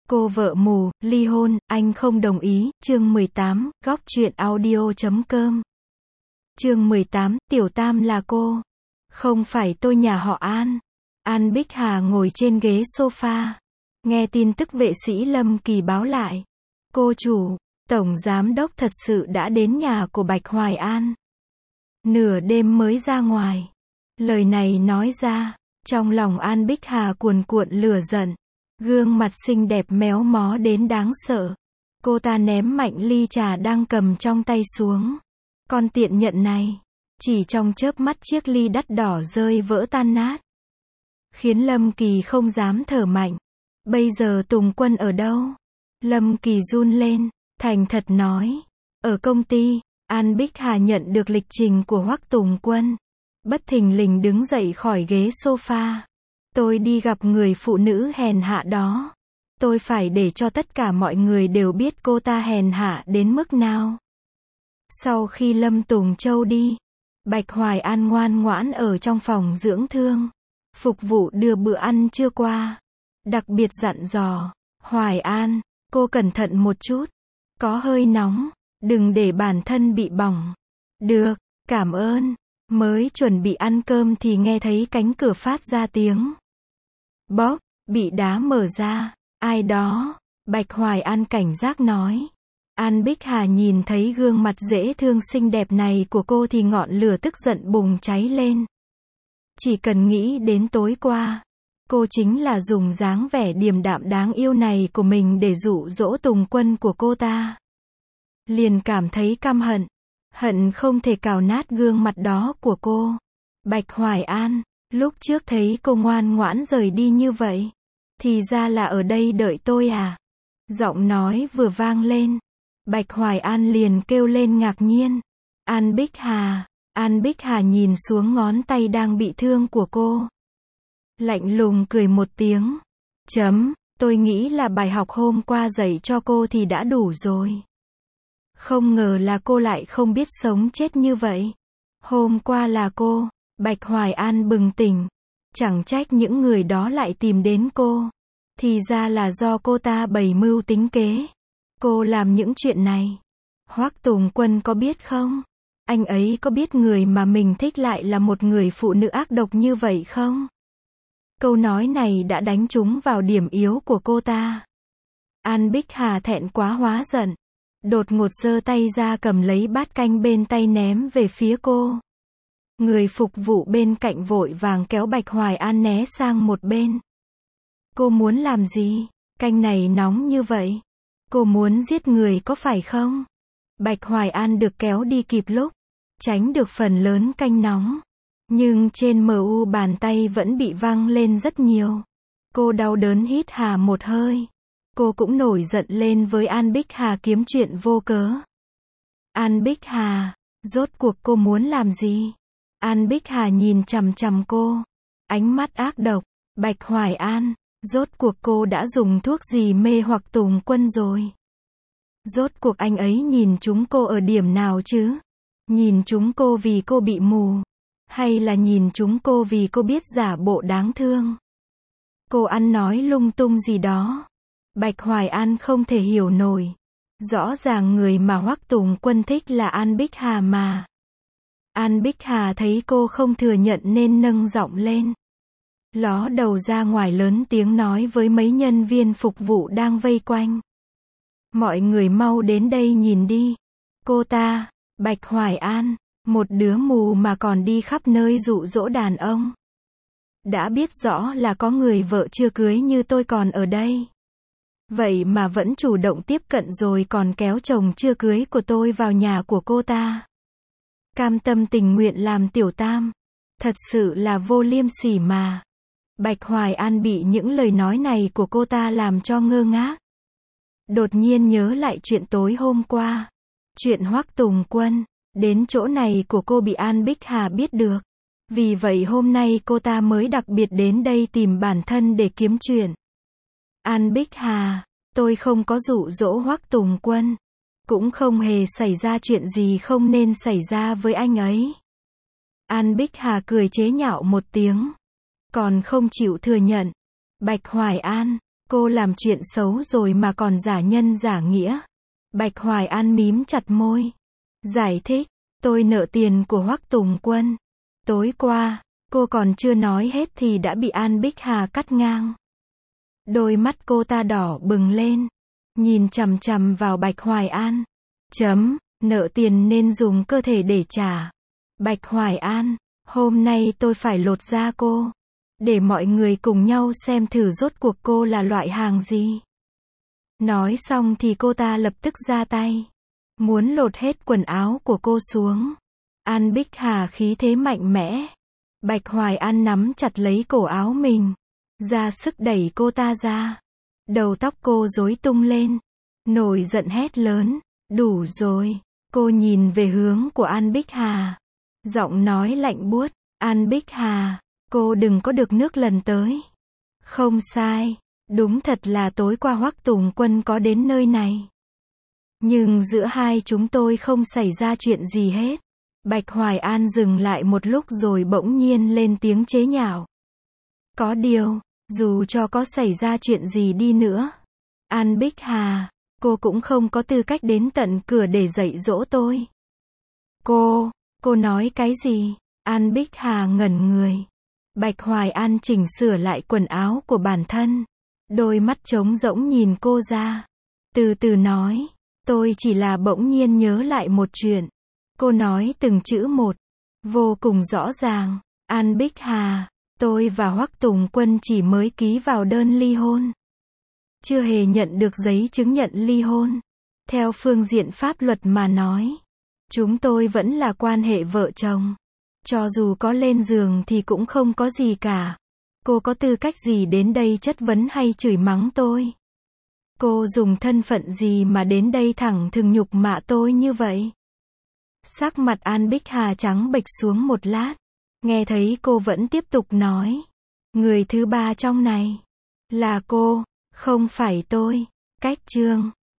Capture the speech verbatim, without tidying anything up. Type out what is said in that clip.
Cô vợ mù, ly hôn, anh không đồng ý, chương mười tám, góc truyện audio chấm com. Chương mười tám, Tiểu Tam là cô. Không phải tôi nhà họ An. An Bích Hà ngồi trên ghế sofa. Nghe tin tức vệ sĩ Lâm Kỳ báo lại. Cô chủ, tổng giám đốc thật sự đã đến nhà của Bạch Hoài An. Nửa đêm mới ra ngoài. Lời này nói ra, trong lòng An Bích Hà cuồn cuộn lửa giận. Gương mặt xinh đẹp méo mó đến đáng sợ. Cô ta ném mạnh ly trà đang cầm trong tay xuống. Con tiện nhận này. Chỉ trong chớp mắt chiếc ly đắt đỏ rơi vỡ tan nát. Khiến Lâm Kỳ không dám thở mạnh. Bây giờ Tùng Quân ở đâu? Lâm Kỳ run lên, thành thật nói. Ở công ty. An Bích Hà nhận được lịch trình của Hoắc Tùng Quân. Bất thình lình đứng dậy khỏi ghế sofa. Tôi đi gặp người phụ nữ hèn hạ đó. Tôi phải để cho tất cả mọi người đều biết cô ta hèn hạ đến mức nào. Sau khi Lâm Tùng Châu đi, Bạch Hoài An ngoan ngoãn ở trong phòng dưỡng thương. Phục vụ đưa bữa ăn trưa qua. Đặc biệt dặn dò, Hoài An, cô cẩn thận một chút. Có hơi nóng, đừng để bản thân bị bỏng. Được, cảm ơn. Mới chuẩn bị ăn cơm thì nghe thấy cánh cửa phát ra tiếng bóp, bị đá mở ra. Ai đó? Bạch Hoài An cảnh giác nói. An Bích Hà nhìn thấy gương mặt dễ thương xinh đẹp này của cô thì ngọn lửa tức giận bùng cháy lên. Chỉ cần nghĩ đến tối qua, cô chính là dùng dáng vẻ điềm đạm đáng yêu này của mình để dụ dỗ Tùng Quân của cô ta. Liền cảm thấy căm hận. Hận không thể cào nát gương mặt đó của cô. Bạch Hoài An, lúc trước thấy cô ngoan ngoãn rời đi như vậy. Thì ra là ở đây đợi tôi à? Giọng nói vừa vang lên. Bạch Hoài An liền kêu lên ngạc nhiên. An Bích Hà. An Bích Hà nhìn xuống ngón tay đang bị thương của cô. Lạnh lùng cười một tiếng. Chấm, tôi nghĩ là bài học hôm qua dạy cho cô thì đã đủ rồi. Không ngờ là cô lại không biết sống chết như vậy. Hôm qua là cô. Bạch Hoài An bừng tỉnh. Chẳng trách những người đó lại tìm đến cô. Thì ra là do cô ta bày mưu tính kế. Cô làm những chuyện này. Hoắc Tùng Quân có biết không? Anh ấy có biết người mà mình thích lại là một người phụ nữ ác độc như vậy không? Câu nói này đã đánh trúng vào điểm yếu của cô ta. An Bích Hà thẹn quá hóa giận. Đột ngột giơ tay ra cầm lấy bát canh bên tay ném về phía cô. Người phục vụ bên cạnh vội vàng kéo Bạch Hoài An né sang một bên. Cô muốn làm gì? Canh này nóng như vậy. Cô muốn giết người có phải không? Bạch Hoài An được kéo đi kịp lúc. Tránh được phần lớn canh nóng. Nhưng trên mờ u bàn tay vẫn bị văng lên rất nhiều. Cô đau đớn hít hà một hơi. Cô cũng nổi giận lên với An Bích Hà kiếm chuyện vô cớ. An Bích Hà, rốt cuộc cô muốn làm gì? An Bích Hà nhìn chằm chằm cô. Ánh mắt ác độc. Bạch Hoài An, rốt cuộc cô đã dùng thuốc gì mê hoặc Tùng Quân rồi? Rốt cuộc anh ấy nhìn chúng cô ở điểm nào chứ? Nhìn chúng cô vì cô bị mù? Hay là nhìn chúng cô vì cô biết giả bộ đáng thương? Cô ăn nói lung tung gì đó. Bạch Hoài An không thể hiểu nổi. Rõ ràng người mà Hoắc Tùng Quân thích là An Bích Hà mà. An Bích Hà thấy cô không thừa nhận nên nâng giọng lên. Ló đầu ra ngoài lớn tiếng nói với mấy nhân viên phục vụ đang vây quanh. Mọi người mau đến đây nhìn đi. Cô ta, Bạch Hoài An, một đứa mù mà còn đi khắp nơi dụ dỗ đàn ông. Đã biết rõ là có người vợ chưa cưới như tôi còn ở đây. Vậy mà vẫn chủ động tiếp cận rồi còn kéo chồng chưa cưới của tôi vào nhà của cô ta. Cam tâm tình nguyện làm tiểu tam. Thật sự là vô liêm sỉ mà. Bạch Hoài An bị những lời nói này của cô ta làm cho ngơ ngác. Đột nhiên nhớ lại chuyện tối hôm qua. Chuyện Hoắc Tùng Quân. Đến chỗ này của cô bị An Bích Hà biết được. Vì vậy hôm nay cô ta mới đặc biệt đến đây tìm bản thân để kiếm chuyện. An Bích Hà, tôi không có dụ dỗ Hoắc Tùng Quân. Cũng không hề xảy ra chuyện gì không nên xảy ra với anh ấy. An Bích Hà cười chế nhạo một tiếng. Còn không chịu thừa nhận. Bạch Hoài An, Cô làm chuyện xấu rồi mà còn giả nhân giả nghĩa. Bạch Hoài An mím chặt môi. Giải thích, tôi nợ tiền của Hoắc Tùng Quân. Tối qua, cô còn chưa nói hết thì đã bị An Bích Hà cắt ngang. Đôi mắt cô ta đỏ bừng lên, nhìn chằm chằm vào Bạch Hoài An. Chấm, nợ tiền nên dùng cơ thể để trả. Bạch Hoài An, hôm nay tôi phải lột da cô, để mọi người cùng nhau xem thử rốt cuộc cô là loại hàng gì. Nói xong thì cô ta lập tức ra tay, muốn lột hết quần áo của cô xuống. An Bích Hà khí thế mạnh mẽ. Bạch Hoài An nắm chặt lấy cổ áo mình, ra sức đẩy cô ta ra. Đầu tóc cô rối tung lên, nổi giận hét lớn, đủ rồi. Cô nhìn về hướng của An Bích Hà, giọng nói lạnh buốt, An Bích Hà, cô đừng có được nước lần tới. Không sai, đúng thật là tối qua Hoắc Tùng Quân có đến nơi này. Nhưng giữa hai chúng tôi không xảy ra chuyện gì hết. Bạch Hoài An dừng lại một lúc rồi bỗng nhiên lên tiếng chế nhạo. Có điều, dù cho có xảy ra chuyện gì đi nữa, An Bích Hà, cô cũng không có tư cách đến tận cửa để dạy dỗ tôi. Cô, cô nói cái gì? An Bích Hà ngẩn người. Bạch Hoài An chỉnh sửa lại quần áo của bản thân, đôi mắt trống rỗng nhìn cô ra. Từ từ nói, tôi chỉ là bỗng nhiên nhớ lại một chuyện. Cô nói từng chữ một, vô cùng rõ ràng. An Bích Hà, tôi và Hoắc Tùng Quân chỉ mới ký vào đơn ly hôn, chưa hề nhận được giấy chứng nhận ly hôn. Theo phương diện pháp luật mà nói, chúng tôi vẫn là quan hệ vợ chồng. Cho dù có lên giường thì cũng không có gì cả. Cô có tư cách gì đến đây chất vấn hay chửi mắng tôi? Cô dùng thân phận gì mà đến đây thẳng thừng nhục mạ tôi như vậy? Sắc mặt An Bích Hà trắng bệch xuống một lát. Nghe thấy cô vẫn tiếp tục nói. Người thứ ba trong này là cô, không phải tôi. Cách chương